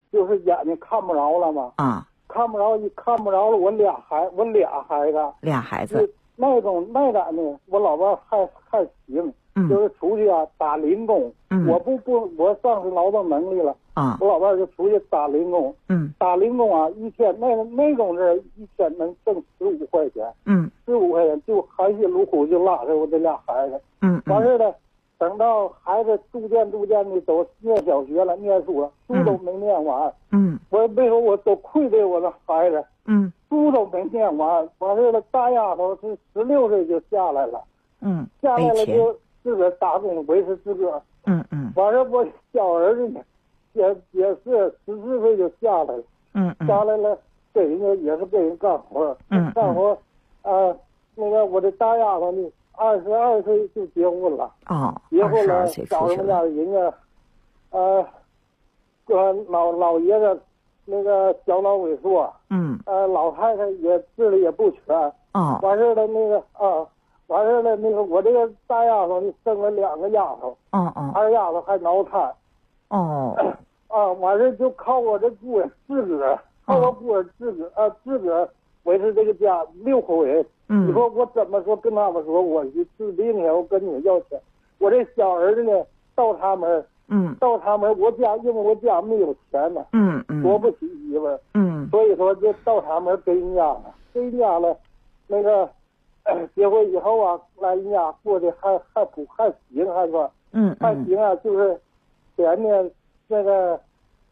就是眼睛看不着了嘛。 啊， 看不着了，我俩孩子。 俩孩子。 那种呢，我老伴还行，就是出去啊打零工。我丧失劳动能力了。 啊， 我老伴就出去打零工。打零工啊，一天那种人一天能挣15块钱。15块钱就含辛茹苦就拉着我这俩孩子。完事了，等到孩子逐渐的都念小学了，念书了，书都没念完。我为什么我都愧对我的孩子？书都没念完，完事了，大丫头是16岁就下来了。下来了就自个儿打工维持自个儿。完事我小儿子呢，也是14岁就下来了。下来了给人家也是给人干活。干活那个我的大丫头呢，22岁就结婚了。结婚了，找什么家的人家，老爷子那个小脑萎缩。老太太也智力也不全。完事了那个完事了那个我这个大丫头呢生了2个丫头。二丫头还脑瘫。完事就靠我这姑爷自个儿，靠我姑爷自个儿维持这个家6口人。你说我怎么说跟他们说我去治病去，我跟你们要钱。我这小儿子呢到他们我家因为我家没有钱呢。夺不起媳妇儿。所以说就到他们给人家了，那个结婚以后啊，来人家过得还行，还说还行啊，就是前年那个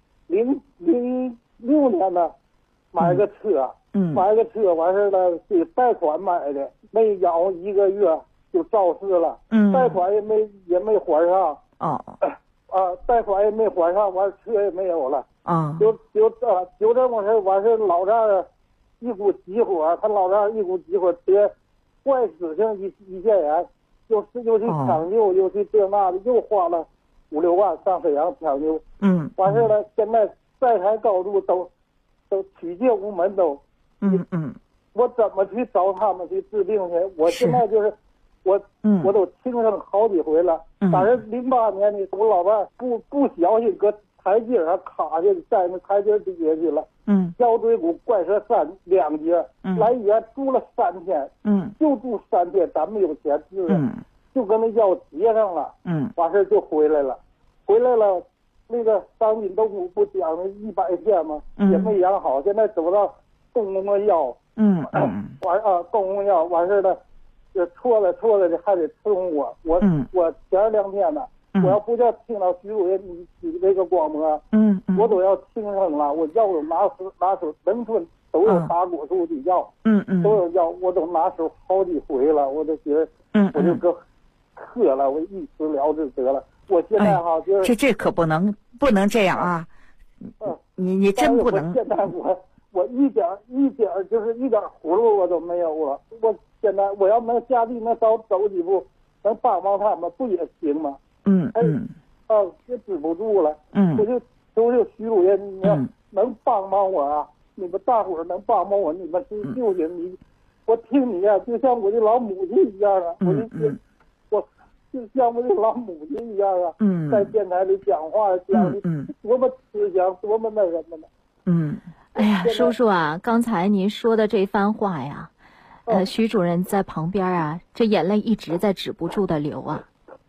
06年呢买个车。买个车完事了，给贷款买的，没养1个月就肇事了。贷款也没还上。贷款也没还上，完车也没有了。就这么事，完事老丈人一股急火，他老丈人一股急火，别坏死性一线人，又去抢救，又去这那的，又花了5、6万上沈阳抢救。完事了，现在债台高筑，都取借无门都。我怎么去找他们去治病去？我现在就是我都轻生好几回了。反正08年呢，我老伴不小心搁台阶上卡下，在那台阶底下去了。腰椎骨怪折2节，来医院住了3天。就住3天，咱没有钱治了。就跟那腰结上了。完事就回来了。那个伤筋动骨不讲了100天吗？也没养好，现在走到动工的药。动工药完事了，错了的还得伺候我。我前2天呢，我要不叫听到徐主任你这个广播，我都要轻生了。我药都拿手，农村都有打果树的药。都有药，我都拿手好几回了，我都觉得我就搁喝了，我一死了之得了。我现在哈就是这可不能这样啊！你真不能。 现在我一点就是一点葫芦我都没有啊！我现在我要能下地能少走几步，能帮他们不也行吗？也止不住了。我就徐主任，你要能帮我啊！你们大伙儿能帮我，你们是救人你，我听你啊，就像我的老母亲一样啊！我就像我的老母亲一样啊！在电台里讲话讲的多么慈祥，多么那什么的。 哎呀，叔叔啊，刚才您说的这番话呀，徐主任在旁边啊，这眼泪一直在止不住的流啊。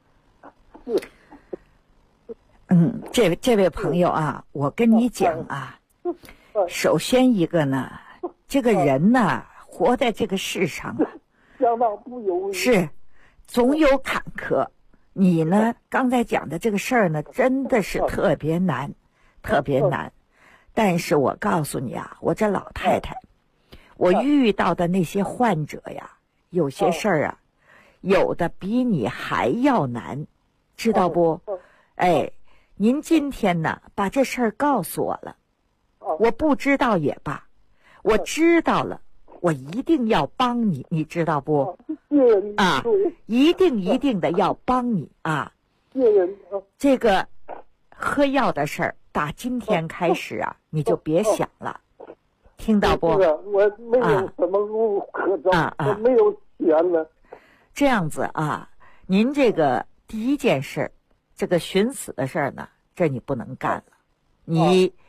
这位朋友啊，我跟你讲啊，首先一个呢，这个人呢，活在这个世上啊， 相当不容易， 是总有坎坷。你呢，刚才讲的这个事儿呢，真的是特别难，特别难。但是我告诉你啊，我这老太太，我遇到的那些患者呀，有些事儿啊，有的比你还要难，知道不？您今天呢，把这事儿告诉我了，我不知道也罢，我知道了，我一定要帮你，你知道不？啊，一定的要帮你啊！这个喝药的事儿，打今天开始啊，你就别想了，听到不？ 我没有什么路可走，我没有钱了。 这样子啊，您这个第一件事，这个寻死的事儿呢，这你不能干了，你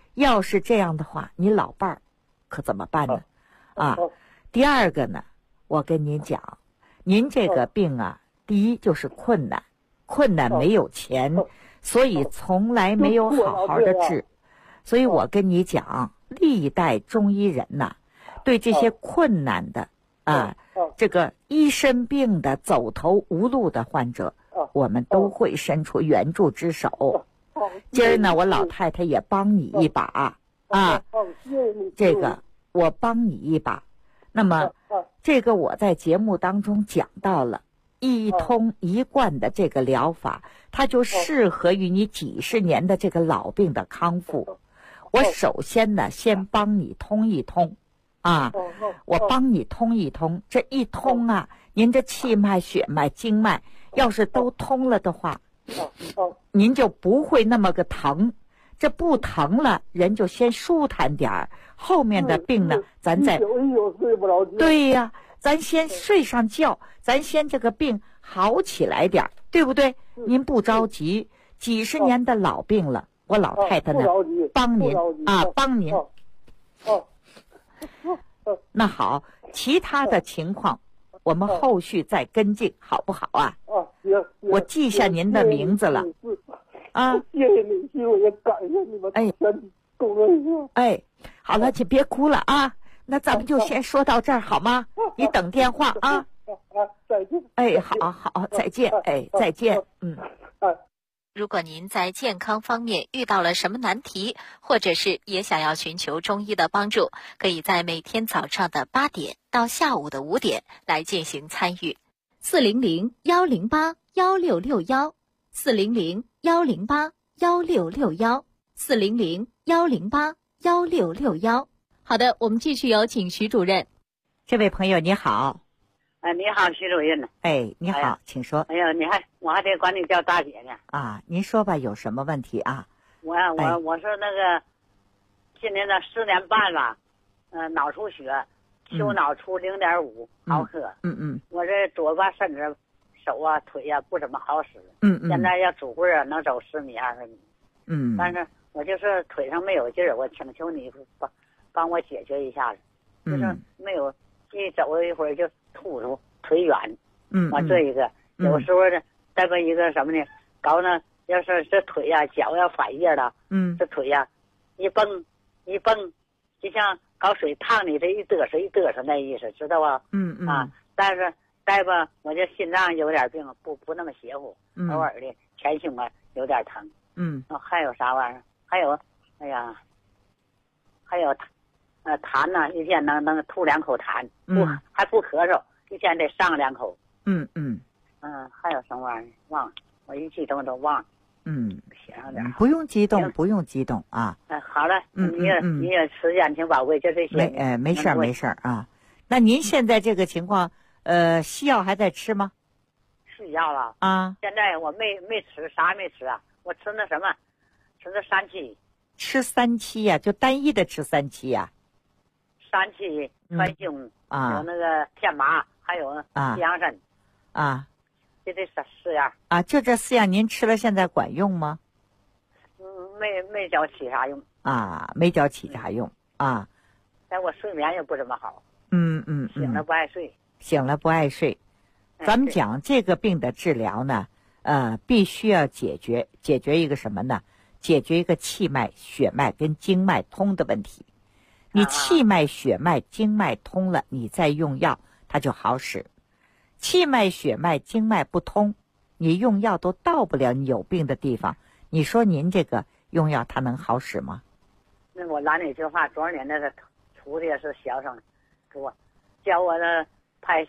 要是这样的话，你老伴儿可怎么办呢？第二个呢，我跟您讲，您这个病啊，第一就是困难没有钱，所以从来没有好好的治。所以我跟你讲，历代中医人呐，对这些困难的这个一身病的走投无路的患者，我们都会伸出援助之手。今儿呢，我老太太也帮你一把这个我帮你一把。那么这个我在节目当中讲到了一通一贯的这个疗法，它就适合于你几十年的这个老病的康复。我首先呢，先帮你通一通我帮你通一通，这一通您这气脉、血脉、经脉要是都通了的话，您就不会那么个疼。这不疼了，人就先舒坦点儿，后面的病呢，咱再睡不着觉。 对呀，咱先睡上觉，咱先这个病好起来点儿，对不对？您不着急，几十年的老病了，我老太太呢，帮您帮您。那好，其他的情况我们后续再跟进，好不好啊？ 行， 我记下您的名字了。 谢谢你，其实我也感谢你们全体工作人员。 好了，请别哭了那咱们就先说到这儿好吗？你等电话再见。 好，再见。再见。 如果您在健康方面遇到了什么难题，或者是也想要寻求中医的帮助，可以在每天早上的8点到下午的5点来进行参与。400-108-1661 400-108-1661 400-108-1661。好的，我们继续有请徐主任。 这位朋友你好。 你好，徐主任。 你好，请说。 我还得管你叫大姐呢。 您说吧，有什么问题啊？ 我是那个今年的4年半了，脑出血，丘脑出0.5毫克。我这左半身子手腿不怎么好使。现在要拄棍能走10米20米。但是我就是腿上没有劲儿，我请求你帮我解决一下子。就是没有，一走一会儿就吐出腿软。这一个有时候呢，再个一个什么呢？搞呢，要是这腿脚要反热了，这腿一蹦，就像搞水烫你这一嘚瑟那意思，知道吧？但是再吧，我这心脏有点病，不那么邪乎，偶尔的前胸有点疼。还有啥玩意儿？还有痰呢，一天能吐2口痰，还不咳嗽，一天得上2口。还有什么玩意儿？忘了，我一激动都忘了。写上点。 不用激动好了，你也时间挺宝贵，就这些。 没事儿那您现在这个情况，西药还在吃吗？ 吃药了现在我没吃，啥也没吃我吃那什么，吃那3期。 吃3期呀？就单一的吃3期呀 ？3期川芎有那个天麻，还有西洋参就这4样就这4样您吃了现在管用吗？ 没觉起啥用没觉起啥用但我睡眠也不怎么好。醒了不爱睡。 咱们讲这个病的治疗呢，必须要解决一个什么呢？解决一个气脉、血脉跟经脉通的问题。你气脉、血脉、经脉通了，你再用药它就好使。气脉、血脉、经脉不通，你用药都到不了你有病的地方。你说您这个用药它能好使吗？ 那我拦你一句话，多少年那个徒弟是小生，给我教我的开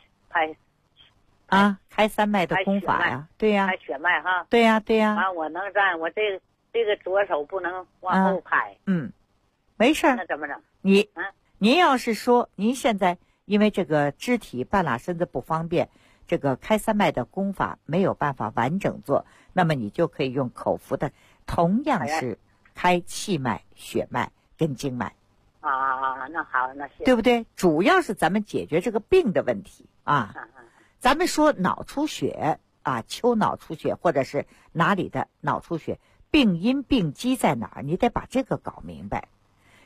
三脉的功法呀，对呀， 开血脉哈， 对呀。 我能站，我这个左手不能往后开。 没事。 那怎么整？ 您要是说您现在因为这个肢体半拉身子不方便，这个开三脉的功法没有办法完整做，那么你就可以用口服的，同样是开气脉、血脉跟经脉。 那好，那行， 对不对？主要是咱们解决这个病的问题咱们说脑出血丘脑出血或者是哪里的脑出血，病因病机在哪儿？你得把这个搞明白。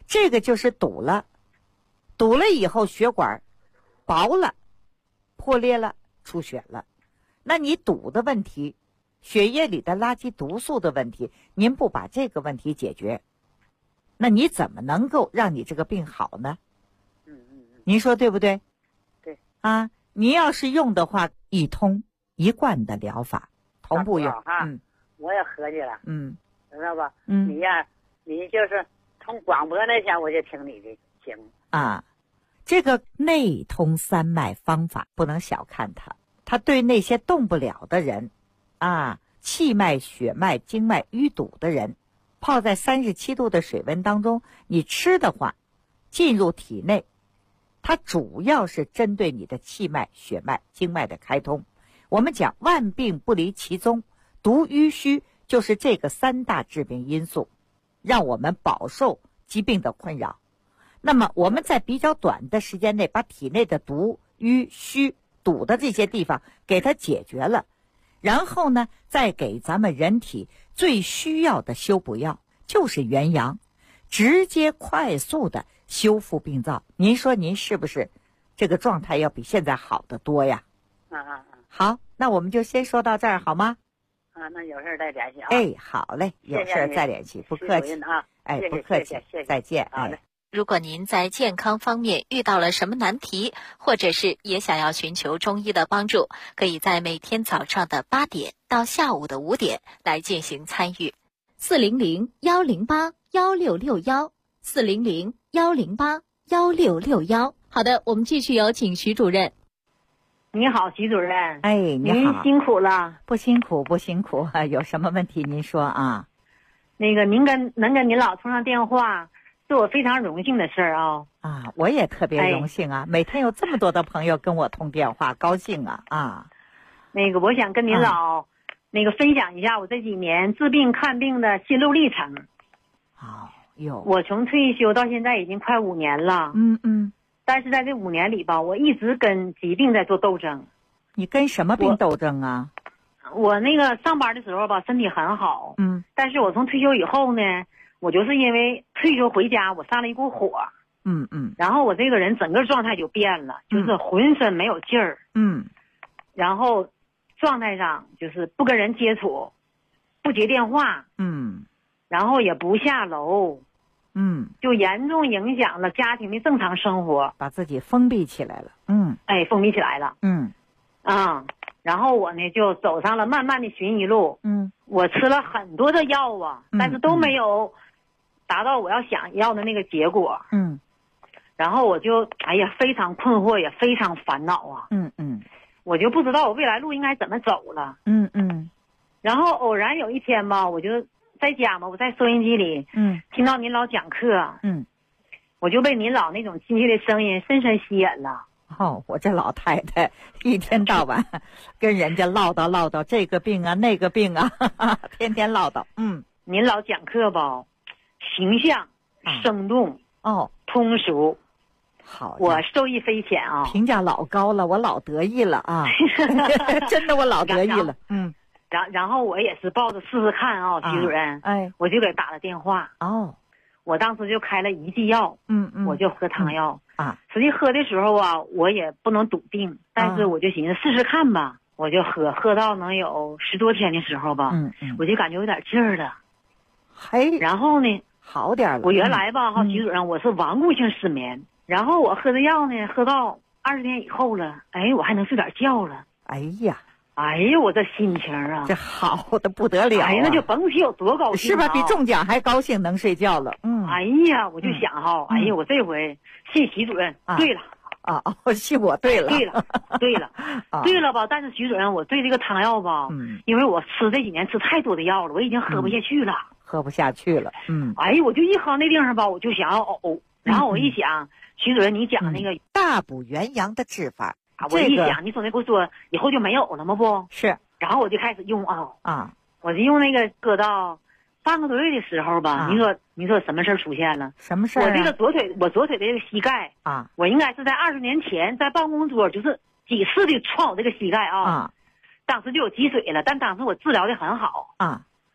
这个就是堵了，堵了以后血管薄了，破裂了，出血了。那你堵的问题，血液里的垃圾毒素的问题，您不把这个问题解决，那你怎么能够让你这个病好呢？您说对不对？ 对。 啊，你要是用的话，一通一贯的疗法，同步用。 我也合计了。知道吧？ 你就是从广播那前我就听你的节目啊。这个内通三脉方法不能小看它，它对那些动不了的人啊，气脉、血脉、经脉淤堵的人，泡在37度的水温当中，你吃的话进入体内，它主要是针对你的气脉、血脉、经脉的开通。我们讲万病不离其宗，毒瘀虚就是这个3大致病因素，让我们饱受疾病的困扰。那么我们在比较短的时间内把体内的毒、瘀、虚、堵的这些地方给它解决了，然后呢，再给咱们人体最需要的修补药，就是元阳，直接快速的修复病灶。您说您是不是这个状态要比现在好得多呀？好，那我们就先说到这儿好吗？ 那有事再联系啊。 好嘞，有事再联系，不客气啊。 不客气，再见。 好嘞。 如果您在健康方面遇到了什么难题，或者是也想要寻求中医的帮助，可以在每天早上的8点到下午的5点来进行参与。400-108-1661，400-108-1661。好的，我们继续有请徐主任。 你好，徐主任。 你好。 您辛苦了。 不辛苦，不辛苦。有什么问题您说啊？ 您能跟您老通上电话，是我非常荣幸的事儿啊！ 我也特别荣幸啊！每天有这么多的朋友跟我通电话，高兴啊！ 我想跟您老分享一下我这几年治病看病的心路历程。我从退休到现在已经快5年了。但是在这5年里吧，我一直跟疾病在做斗争。 你跟什么病斗争啊？ 我上班的时候吧，身体很好。但是我从退休以后呢，我就是因为退休回家，我上了一股火。然后我这个人整个状态就变了，就是浑身没有劲儿。然后状态上就是不跟人接触，不接电话。然后也不下楼。就严重影响了家庭的正常生活， 把自己封闭起来了。 封闭起来了。然后我呢就走上了漫漫的寻医路。我吃了很多的药啊，但是都没有达到我想要的那个结果。然后我就非常困惑，也非常烦恼啊。我就不知道我未来路应该怎么走了。然后偶然有一天吧，我就在家嘛，我在收音机里听到您老讲课。我就被您老那种亲切的声音深深吸引了。 我这老太太一天到晚跟人家唠叨这个病啊那个病啊，天天唠叨。 您老讲课吧，形象生动通俗。 好， 我受益匪浅啊， 评价老高了，我老得意了啊。真的我老得意了。 然后我也是抱着试试看啊，徐主任。我就给打了电话。我当时就开了1剂药。我就喝汤药。实际喝的时候啊，我也不能笃定，但是我就寻思试试看吧。我就喝到能有10多天的时候吧。我就感觉有点劲儿了。然后呢， 好点了。 我原来吧徐主任，我是顽固性失眠。然后我喝的药呢，喝到20天以后了，我还能睡点觉了。我这心情啊， 这好的不得了。 那就甭提有多高兴是吧？比中奖还高兴，能睡觉了。 我就想我这回信徐主任。对了。 信我对了。 对了吧？但是徐主任，我对这个汤药吧，因为我吃这几年吃太多的药了，我已经喝不下去了。我就一喝那地方吧，我就想要呕。然后我一想，徐主任你讲那个大补元阳的治法， 我一想，你总得给我说以后就没有了吗？不是。 然后我就开始用我就用那个搁到半个多月的时候吧。你说什么事儿出现了？ 什么事儿？ 我这个左腿的这个膝盖我应该是在20年前在办公桌就是几次的撞我这个膝盖当时就有积水了，但当时我治疗的很好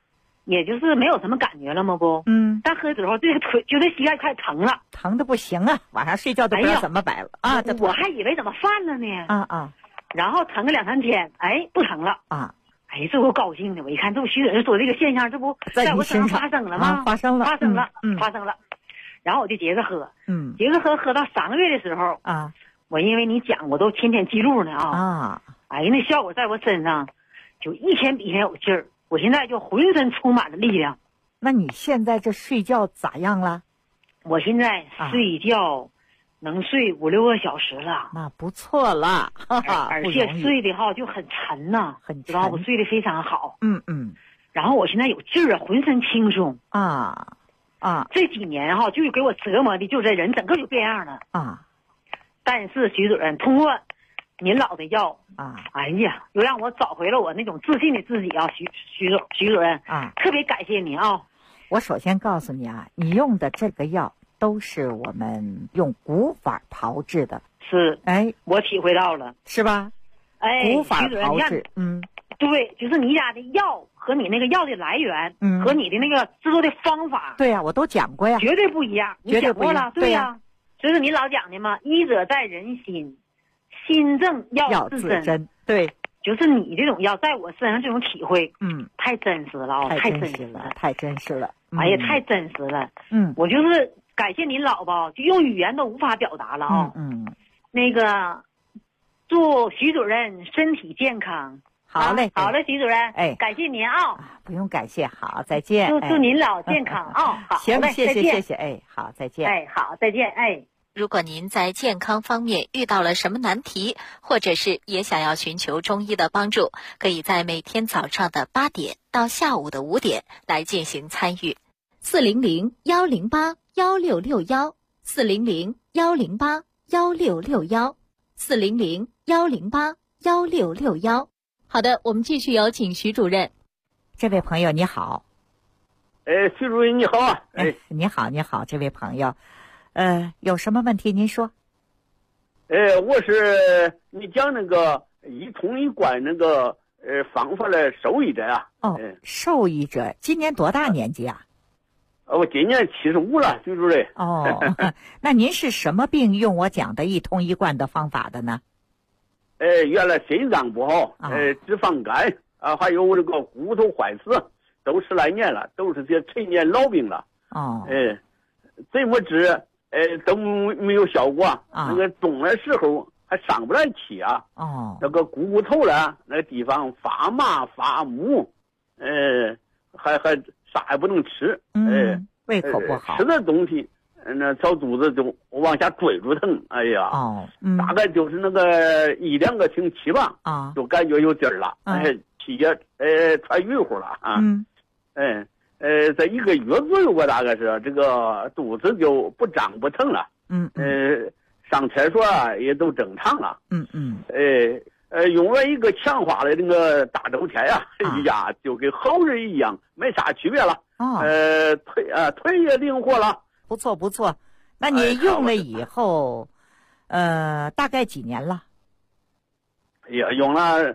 也就是没有什么感觉了嘛不？但喝之后这个腿就这膝盖开始疼了， 疼的不行啊，晚上睡觉都不知道怎么摆了啊！ 我还以为怎么犯了呢然后疼个2、3天，不疼了这给我高兴的，我一看这不徐主任说这个现象，这不在我身上发生了吗？ 发生了。 然后我就接着喝，喝到3个月的时候我因为你讲，我都天天记录呢那效果在我身上就一天比一天有劲儿，我现在就浑身充满了力量。 那你现在这睡觉咋样了？ 我现在睡觉能睡5、6个小时了， 那不错了， 而且睡的就很沉呐，知道我睡得非常好。然后我现在有劲儿浑身轻松这几年就是给我折磨的，就这人整个就变样了但是徐主任通过您老的药又让我找回了我那种自信的自己徐主任特别感谢您我首先告诉你你用的这个药都是我们用古法炮制的， 是我体会到了， 是吧？古法炮制， 对，就是你家的药和你那个药的来源，和你的那个制作的方法， 对呀，我都讲过呀， 绝对不一样，你讲过了，对呀，这是你老讲的嘛，医者在人心，心正药自身， 对， 就是你这种药在我身上这种体会，太真实了太真实了， 太真实了， 哎呀，太真实了，我就是感谢您老吧，就用语言都无法表达了那个，祝徐主任身体健康。 好嘞， 好嘞，徐主任，感谢您不用感谢，好，再见。 祝您老健康好， 行，谢谢，好，再见。 好，再见， 如果您在健康方面遇到了什么难题，或者是也想要寻求中医的帮助，可以在每天早上的8点到下午的5点来进行参与。400-108-1661，400-108-1661，400-108-1661。好的，我们继续有请徐主任。 这位朋友你好。 徐主任你好啊。 你好，这位朋友，有什么问题您说。 我是你讲那个一通一贯那个方法的受益者啊。 受益者，今年多大年纪啊？ 我今年75了，徐主任。 那您是什么病用我讲的一通一贯的方法的呢？ 原来心脏不好，脂肪肝还有这个骨头坏死，都10来年了，都是些陈年老病了。怎么治都没有效果。那个动的时候还上不来气那个骨头了那个地方发麻发木，还啥也不能吃。 胃口不好， 吃的东西那小肚子就往下坠住疼。哎呀大概就是那个1、2个星期吧就感觉有劲儿了，气也喘匀乎了在1个月左右吧，大概是这个肚子就不胀不疼了。上厕所也都正常了。用了一个强化的那个大周天就跟好人一样，没啥区别了。腿也灵活了。 不错，那你用了以后，大概几年了？ 用了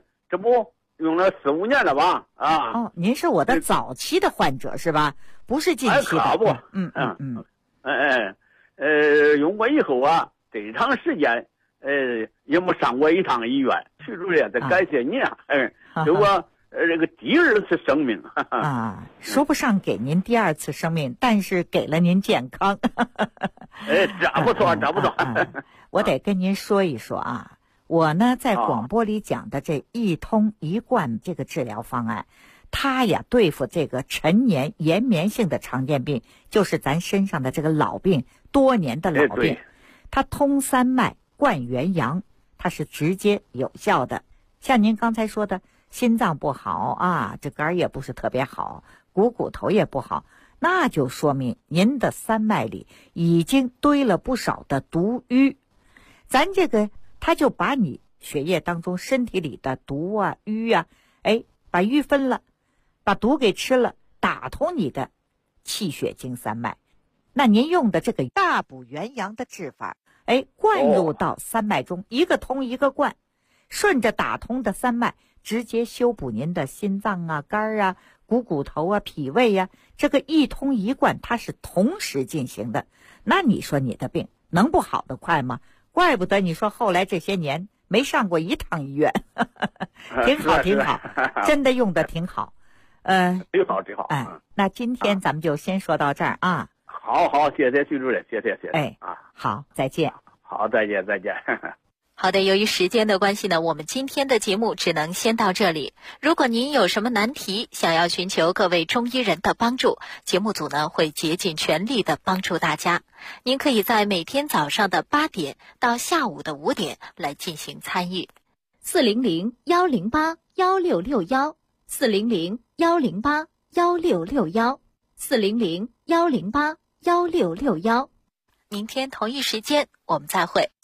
4、5年了吧？ 您是我的早期的患者是吧？不是近期的。 可不。用过以后这长时间也没上过一趟医院。徐主任，得感谢你给我这个第2次生命说不上给您第2次生命，但是给了您健康。 这不错。 我得跟您说一说我呢在广播里讲的这一通一贯这个治疗方案，它呀对付这个陈年延绵性的常见病，就是咱身上的这个老病，多年的老病，它通三脉贯元阳，它是直接有效的。像您刚才说的心脏不好这肝也不是特别好，骨头也不好，那就说明您的三脉里已经堆了不少的毒瘀。咱这个他就把你血液当中身体里的毒瘀把瘀分了，把毒给吃了，打通你的气血经三脉。那您用的这个大补元阳的治法灌入到三脉中，一个通一个灌，顺着打通的三脉直接修补您的心脏肝骨头啊、脾胃呀，这个一通一贯它是同时进行的。那你说你的病能不好得快吗？怪不得你说后来这些年没上过一趟医院。挺好挺好，真的用的挺好。 挺好。 哎，那今天咱们就先说到这儿啊。 好，谢谢徐主任，谢谢。 哎，好，再见。 好，再见。 好的，由于时间的关系呢，我们今天的节目只能先到这里。如果您有什么难题，想要寻求各位中医人的帮助，节目组呢会竭尽全力的帮助大家。您可以在每天早上的8点到下午的5点来进行参与。400-108-1661 400-108-1661 400-108-1661。明天同一时间我们再会。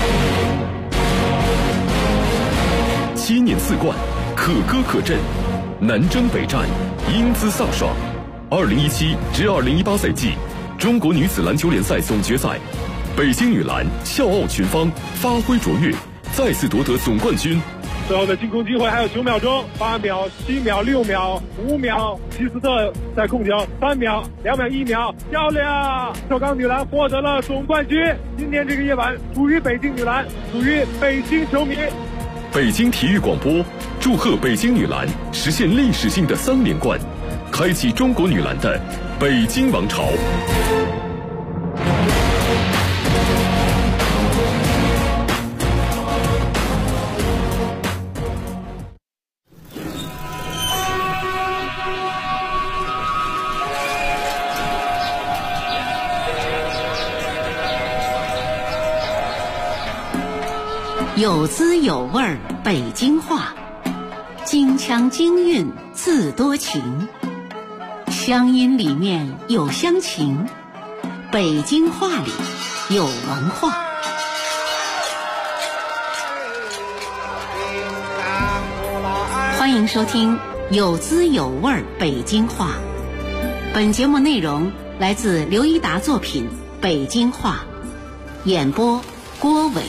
7年4冠，可歌可阵，南征北战，英姿飒爽。2017至2018赛季中国女子篮球联赛总决赛，北京女篮笑傲群芳，发挥卓越，再次夺得总冠军。 最后的进攻机会还有9秒钟，8秒、7秒、6秒、5秒，希斯特在控球，3秒、2秒、1秒，漂亮！首钢女篮获得了总冠军。今天这个夜晚属于北京女篮，属于北京球迷。 北京体育广播祝贺北京女篮实现历史性的3连冠，开启中国女篮的北京王朝。 有滋有味儿北京话，京腔京韵字多情，乡音里面有乡情，北京话里有文化。欢迎收听有滋有味儿北京话。本节目内容来自刘一达作品《北京话》，演播郭伟。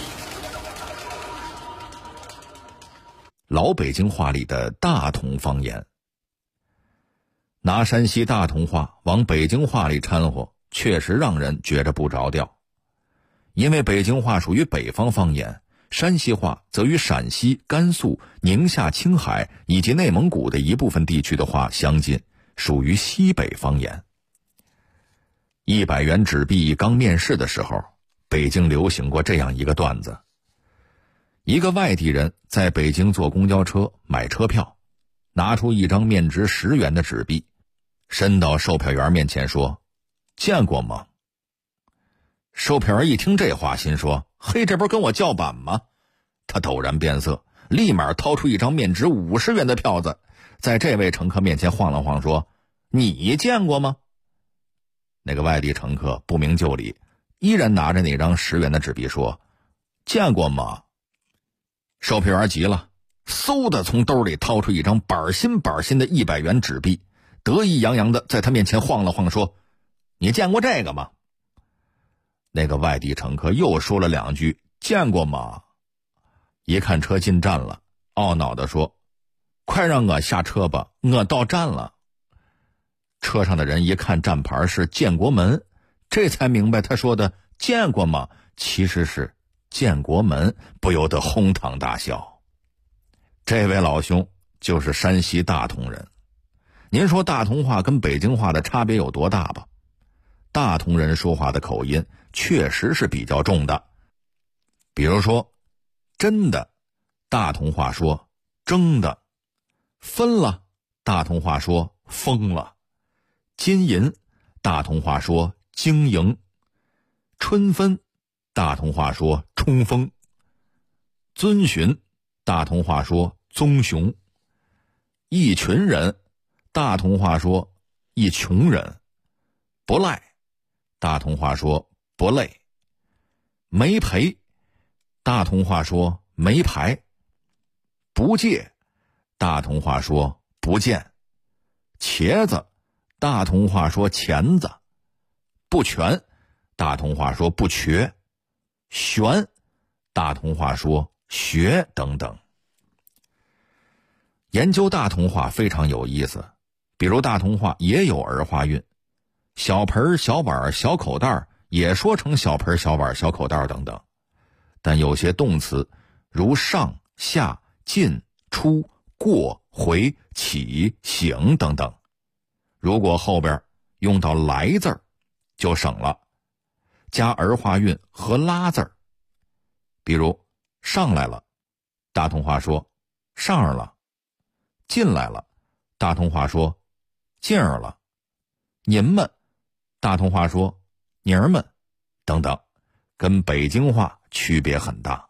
老北京话里的大同方言，拿山西大同话往北京话里掺和，确实让人觉着不着调。因为北京话属于北方方言，山西话则与陕西、甘肃、宁夏、青海以及内蒙古的一部分地区的话相近，属于西北方言。100元纸币刚面世的时候，北京流行过这样一个段子。一个外地人在北京坐公交车买车票，拿出一张面值10元的纸币，伸到售票员面前说：“见过吗？”售票员一听这话，心说：“嘿，这不是跟我叫板吗？”他陡然变色，立马掏出一张面值50元的票子，在这位乘客面前晃了晃，说：“你见过吗？”那个外地乘客不明就里，依然拿着那张10元的纸币说：“见过吗？”售票员急了，嗖的从兜里掏出一张板新的100元纸币，得意洋洋的在他面前晃了晃，说：“你见过这个吗？”那个外地乘客又说了2句：“见过吗？”一看车进站了，懊恼地说：“快让我下车吧，我到站了。”车上的人一看站牌是建国门，这才明白他说的“见过吗”其实是建国门，不由得哄堂大笑。这位老兄就是山西大同人。您说大同话跟北京话的差别有多大吧？大同人说话的口音确实是比较重的。比如说真的，大同话说争的；分了，大同话说疯了；金银，大同话说经营；春分，大同话说冲锋；遵循，大同话说棕熊；一群人，大同话说一穷人；不赖，大同话说不累；没赔，大同话说没牌；不借，大同话说不见；茄子，大同话说钳子；不全，大同话说不瘸；玄，大同话说学等等。研究大同话非常有意思， 比如大同话也有儿化韵，小盆、小碗、小口袋也说成小盆、小碗、小口袋等等。但有些动词如上、下、进、出、过、回、起、醒等等，如果后边用到来字儿就省了，加儿化韵和拉字儿。比如上来了，大同话说上儿了；进来了，大同话说进儿了；您们，大同话说您儿们等等，跟北京话区别很大。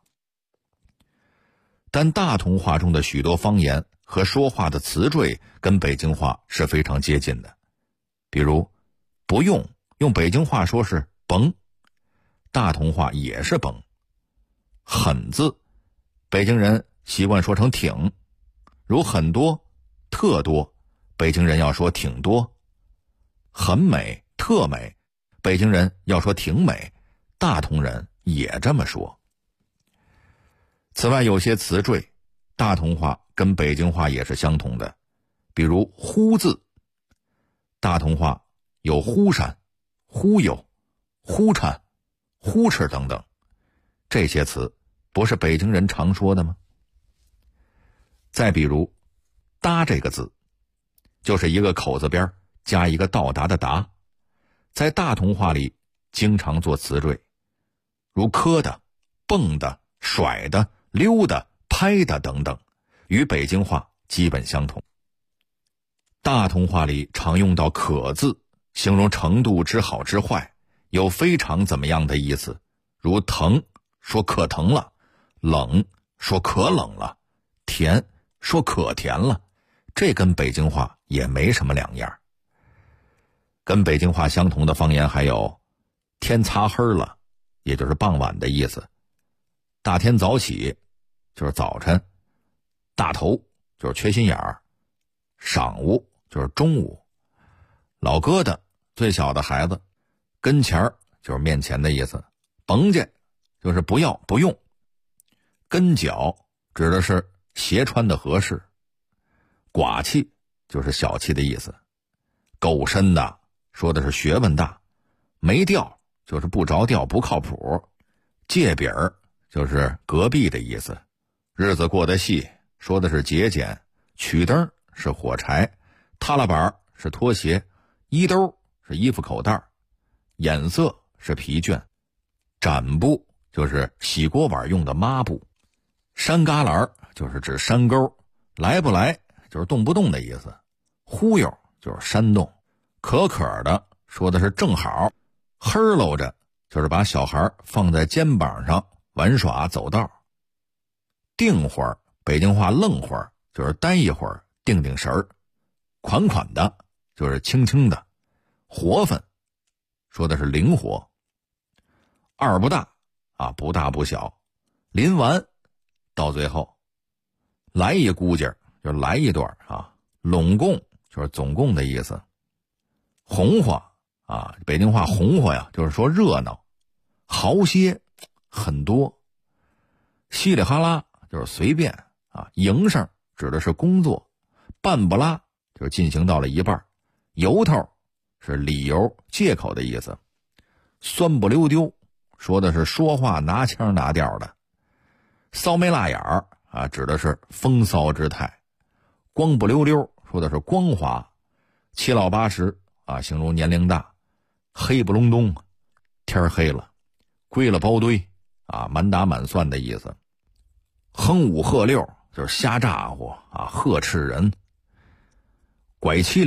但大同话中的许多方言和说话的词缀跟北京话是非常接近的。比如不用，用北京话说是甭，大同话也是甭。很字，北京人习惯说成挺，如很多、特多，北京人要说挺多。很美、特美，北京人要说挺美，大同人也这么说。此外，有些词缀，大同话跟北京话也是相同的，比如忽字，大同话有忽闪、忽悠、忽颤、忽哧等等，这些词不是北京人常说的吗？再比如搭这个字，就是一个口字边加一个到达的达，在大同话里经常做词缀，如磕的、蹦的、甩的、溜的、拍的等等，与北京话基本相同。大同话里常用到可字，形容程度之好之坏，有非常怎么样的意思，如疼说可疼了，冷说可冷了，甜说可甜了，这跟北京话也没什么两样。跟北京话相同的方言还有天擦黑了，也就是傍晚的意思；大天早起就是早晨；大头就是缺心眼儿；晌午就是中午；老疙瘩最小的孩子；跟前儿就是面前的意思；甭介就是不要不用；跟脚指的是鞋穿的合适；寡气就是小气的意思；够深的说的是学问大；没调就是不着调不靠谱；借饼儿就是隔壁的意思；日子过得细说的是节俭；曲灯是火柴；踏拉板是拖鞋；衣兜是衣服口袋；眼色是疲倦；展布就是洗锅碗用的抹布；山旮旯就是指山沟；来不来就是动不动的意思；忽悠就是煽动；可可的说的是正好；嘿喽着就是把小孩放在肩膀上玩耍走道；定会儿，北京话愣会儿就是待一会儿定定神儿；款款的就是轻轻的；活分说的是灵活；二不大啊，不大不小；临完到最后；来一估计就是来一段啊；拢共就是总共的意思；红花啊，北京话红花呀，就是说热闹；好些很多；稀里哈拉就是随便啊；营生指的是工作；半不拉就是进行到了一半；由头是理由借口的意思；酸不溜丢说的是说话拿腔拿调的；骚眉辣眼儿啊，指的是风骚之态；光不溜溜说的是光滑；七老八十啊，形容年龄大；黑不隆咚天黑了；归了包堆啊，满打满算的意思；哼五喝六就是瞎咋呼啊，呵斥人；拐七